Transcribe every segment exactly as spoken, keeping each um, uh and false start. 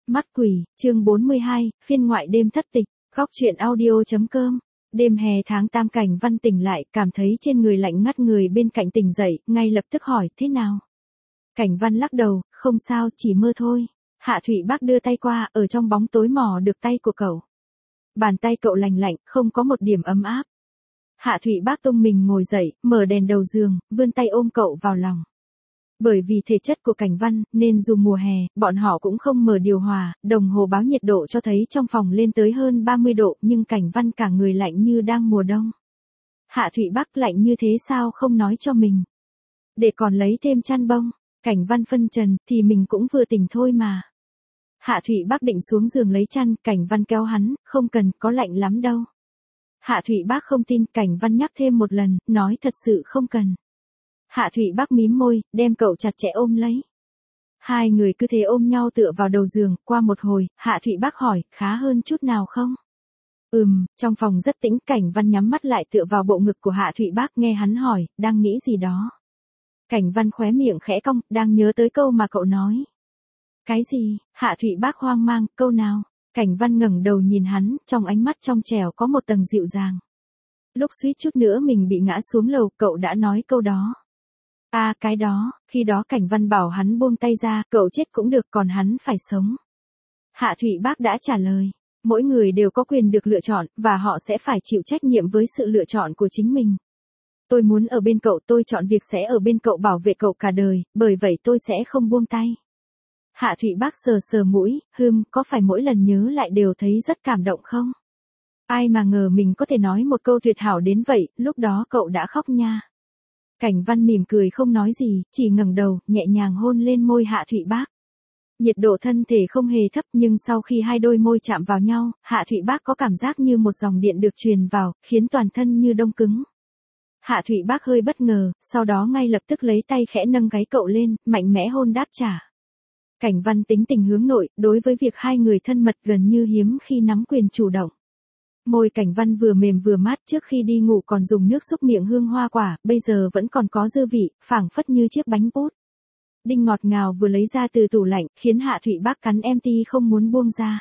Mắt quỷ, chương bốn mươi hai, phiên ngoại đêm thất tịch, góc truyện audio.com. Đêm hè tháng tam Cảnh Văn tỉnh lại, cảm thấy trên người lạnh ngắt, người bên cạnh tỉnh dậy, ngay lập tức hỏi, thế nào? Cảnh Văn lắc đầu, không sao, chỉ mơ thôi. Hạ Thụy Bác đưa tay qua, ở trong bóng tối mò được tay của cậu. Bàn tay cậu lành lạnh, không có một điểm ấm áp. Hạ Thụy Bác tung mình ngồi dậy, mở đèn đầu giường, vươn tay ôm cậu vào lòng. Bởi vì thể chất của Cảnh Văn, nên dù mùa hè, bọn họ cũng không mở điều hòa, đồng hồ báo nhiệt độ cho thấy trong phòng lên tới hơn ba mươi độ, nhưng Cảnh Văn cả người lạnh như đang mùa đông. Hạ Thụy Bác lạnh như thế sao không nói cho mình? Để còn lấy thêm chăn bông. Cảnh Văn phân trần, thì mình cũng vừa tỉnh thôi mà. Hạ Thụy Bác định xuống giường lấy chăn, Cảnh Văn kéo hắn, không cần, có lạnh lắm đâu. Hạ Thụy Bác không tin, Cảnh Văn nhắc thêm một lần, nói thật sự không cần. Hạ Thụy Bác mím môi, đem cậu chặt chẽ ôm lấy. Hai người cứ thế ôm nhau tựa vào đầu giường, qua một hồi, Hạ Thụy Bác hỏi, khá hơn chút nào không? Ừm, trong phòng rất tĩnh, Cảnh Văn nhắm mắt lại tựa vào bộ ngực của Hạ Thụy Bác, nghe hắn hỏi, đang nghĩ gì đó. Cảnh Văn khóe miệng khẽ cong, đang nhớ tới câu mà cậu nói. Cái gì? Hạ Thụy Bác hoang mang, câu nào? Cảnh Văn ngẩng đầu nhìn hắn, trong ánh mắt trong trẻo có một tầng dịu dàng. Lúc suýt chút nữa mình bị ngã xuống lầu, cậu đã nói câu đó. À, cái đó, khi đó Cảnh Văn bảo hắn buông tay ra, cậu chết cũng được, còn hắn phải sống. Hạ Thụy Bác đã trả lời, mỗi người đều có quyền được lựa chọn, và họ sẽ phải chịu trách nhiệm với sự lựa chọn của chính mình. Tôi muốn ở bên cậu, tôi chọn việc sẽ ở bên cậu, bảo vệ cậu cả đời, bởi vậy tôi sẽ không buông tay. Hạ Thụy Bác sờ sờ mũi, hừm, có phải mỗi lần nhớ lại đều thấy rất cảm động không? Ai mà ngờ mình có thể nói một câu tuyệt hảo đến vậy, lúc đó cậu đã khóc nha. Cảnh Văn mỉm cười không nói gì, chỉ ngẩng đầu, nhẹ nhàng hôn lên môi Hạ Thụy Bác. Nhiệt độ thân thể không hề thấp, nhưng sau khi hai đôi môi chạm vào nhau, Hạ Thụy Bác có cảm giác như một dòng điện được truyền vào, khiến toàn thân như đông cứng. Hạ Thụy Bác hơi bất ngờ, sau đó ngay lập tức lấy tay khẽ nâng gáy cậu lên, mạnh mẽ hôn đáp trả. Cảnh Văn tính tình hướng nội, đối với việc hai người thân mật gần như hiếm khi nắm quyền chủ động. Môi Cảnh Văn vừa mềm vừa mát, trước khi đi ngủ còn dùng nước xúc miệng hương hoa quả, bây giờ vẫn còn có dư vị, phảng phất như chiếc bánh bút. Đinh ngọt ngào vừa lấy ra từ tủ lạnh, khiến Hạ Thụy Bác cắn em ti không muốn buông ra.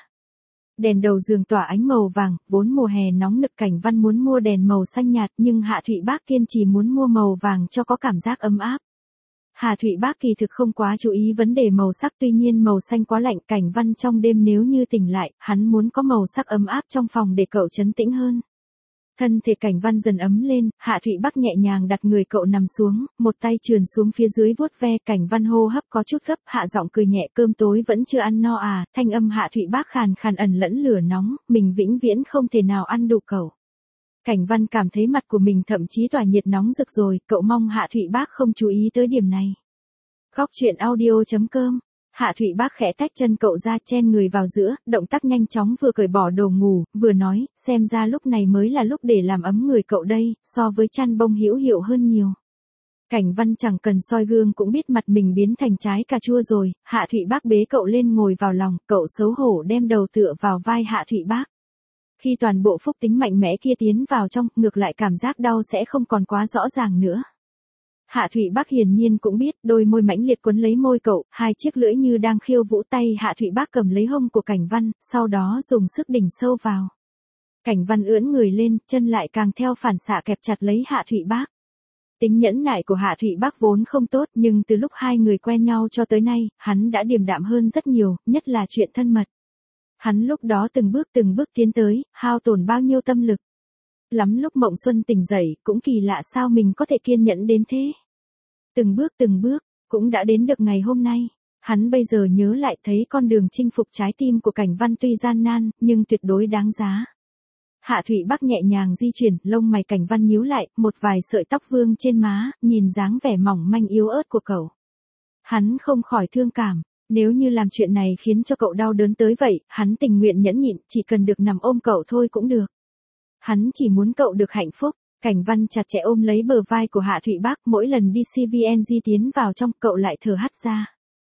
Đèn đầu giường tỏa ánh màu vàng, vốn mùa hè nóng nực, Cảnh Văn muốn mua đèn màu xanh nhạt, nhưng Hạ Thụy Bác kiên trì muốn mua màu vàng cho có cảm giác ấm áp. Hạ Thụy Bác kỳ thực không quá chú ý vấn đề màu sắc, tuy nhiên màu xanh quá lạnh, Cảnh Văn trong đêm nếu như tỉnh lại, hắn muốn có màu sắc ấm áp trong phòng để cậu trấn tĩnh hơn. Thân thể Cảnh Văn dần ấm lên, Hạ Thụy Bác nhẹ nhàng đặt người cậu nằm xuống, một tay trườn xuống phía dưới vuốt ve, Cảnh Văn hô hấp có chút gấp, hạ giọng cười nhẹ, cơm tối vẫn chưa ăn no à? Thanh âm Hạ Thụy Bác khàn khàn ẩn lẫn lửa nóng, mình vĩnh viễn không thể nào ăn đủ cậu. Cảnh Văn cảm thấy mặt của mình thậm chí tỏa nhiệt nóng rực rồi, cậu mong Hạ Thụy Bác không chú ý tới điểm này. Góc truyện audio.com. Hạ Thụy Bác khẽ tách chân cậu ra, chen người vào giữa, động tác nhanh chóng, vừa cởi bỏ đồ ngủ, vừa nói, xem ra lúc này mới là lúc để làm ấm người cậu đây, so với chăn bông hữu hiệu hơn nhiều. Cảnh Văn chẳng cần soi gương cũng biết mặt mình biến thành trái cà chua rồi. Hạ Thụy Bác bế cậu lên ngồi vào lòng, cậu xấu hổ đem đầu tựa vào vai Hạ Thụy Bác. Khi toàn bộ phúc tính mạnh mẽ kia tiến vào trong, ngược lại cảm giác đau sẽ không còn quá rõ ràng nữa. Hạ Thụy Bác hiển nhiên cũng biết, đôi môi mãnh liệt quấn lấy môi cậu, hai chiếc lưỡi như đang khiêu vũ, tay Hạ Thụy Bác cầm lấy hông của Cảnh Văn, sau đó dùng sức đỉnh sâu vào. Cảnh Văn ưỡn người lên, chân lại càng theo phản xạ kẹp chặt lấy Hạ Thụy Bác. Tính nhẫn nại của Hạ Thụy Bác vốn không tốt, nhưng từ lúc hai người quen nhau cho tới nay, hắn đã điềm đạm hơn rất nhiều, nhất là chuyện thân mật. Hắn lúc đó từng bước từng bước tiến tới, hao tổn bao nhiêu tâm lực. Lắm lúc Mộng Xuân tỉnh dậy, cũng kỳ lạ sao mình có thể kiên nhẫn đến thế. Từng bước từng bước, cũng đã đến được ngày hôm nay. Hắn bây giờ nhớ lại thấy con đường chinh phục trái tim của Cảnh Văn tuy gian nan, nhưng tuyệt đối đáng giá. Hạ Thụy Bác nhẹ nhàng di chuyển, lông mày Cảnh Văn nhíu lại, một vài sợi tóc vương trên má, nhìn dáng vẻ mỏng manh yếu ớt của cậu. Hắn không khỏi thương cảm, nếu như làm chuyện này khiến cho cậu đau đớn tới vậy, hắn tình nguyện nhẫn nhịn, chỉ cần được nằm ôm cậu thôi cũng được. Hắn chỉ muốn cậu được hạnh phúc. Cảnh Văn chặt chẽ ôm lấy bờ vai của Hạ Thụy Bác, mỗi lần đi xê vê en giê tiến vào trong, cậu lại thở hắt ra.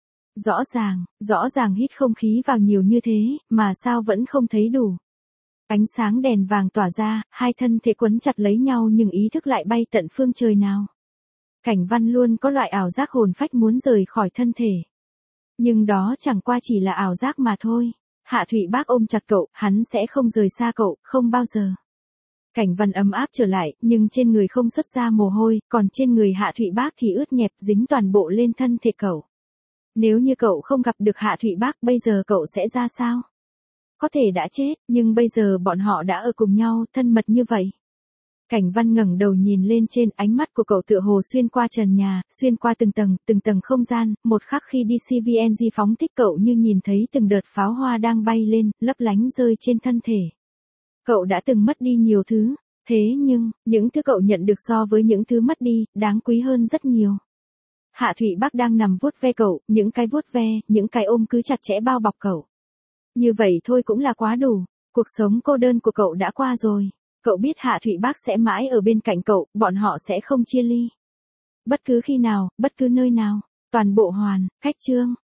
Rõ ràng, rõ ràng hít không khí vào nhiều như thế, mà sao vẫn không thấy đủ. Ánh sáng đèn vàng tỏa ra, hai thân thể quấn chặt lấy nhau nhưng ý thức lại bay tận phương trời nào. Cảnh Văn luôn có loại ảo giác hồn phách muốn rời khỏi thân thể. Nhưng đó chẳng qua chỉ là ảo giác mà thôi. Hạ Thụy Bác ôm chặt cậu, hắn sẽ không rời xa cậu, không bao giờ. Cảnh Văn ấm áp trở lại, nhưng trên người không xuất ra mồ hôi, còn trên người Hạ Thụy Bác thì ướt nhẹp dính toàn bộ lên thân thể cậu. Nếu như cậu không gặp được Hạ Thụy Bác, bây giờ cậu sẽ ra sao? Có thể đã chết, nhưng bây giờ bọn họ đã ở cùng nhau, thân mật như vậy. Cảnh Văn ngẩng đầu nhìn lên trên, ánh mắt của cậu tựa hồ xuyên qua trần nhà, xuyên qua từng tầng, từng tầng không gian, một khắc khi đi xê vê en giê phóng thích cậu như nhìn thấy từng đợt pháo hoa đang bay lên, lấp lánh rơi trên thân thể. Cậu đã từng mất đi nhiều thứ, thế nhưng, những thứ cậu nhận được so với những thứ mất đi, đáng quý hơn rất nhiều. Hạ Thụy Bác đang nằm vuốt ve cậu, những cái vuốt ve, những cái ôm cứ chặt chẽ bao bọc cậu. Như vậy thôi cũng là quá đủ, cuộc sống cô đơn của cậu đã qua rồi. Cậu biết Hạ Thụy Bác sẽ mãi ở bên cạnh cậu, bọn họ sẽ không chia ly. Bất cứ khi nào, bất cứ nơi nào, toàn bộ hoàn, cách chương.